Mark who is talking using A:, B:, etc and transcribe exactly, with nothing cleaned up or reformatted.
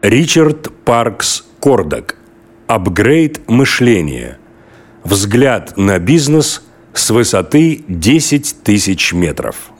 A: Ричард Паркс Кордак. Апгрейд мышления. Взгляд на бизнес с высоты десять тысяч метров.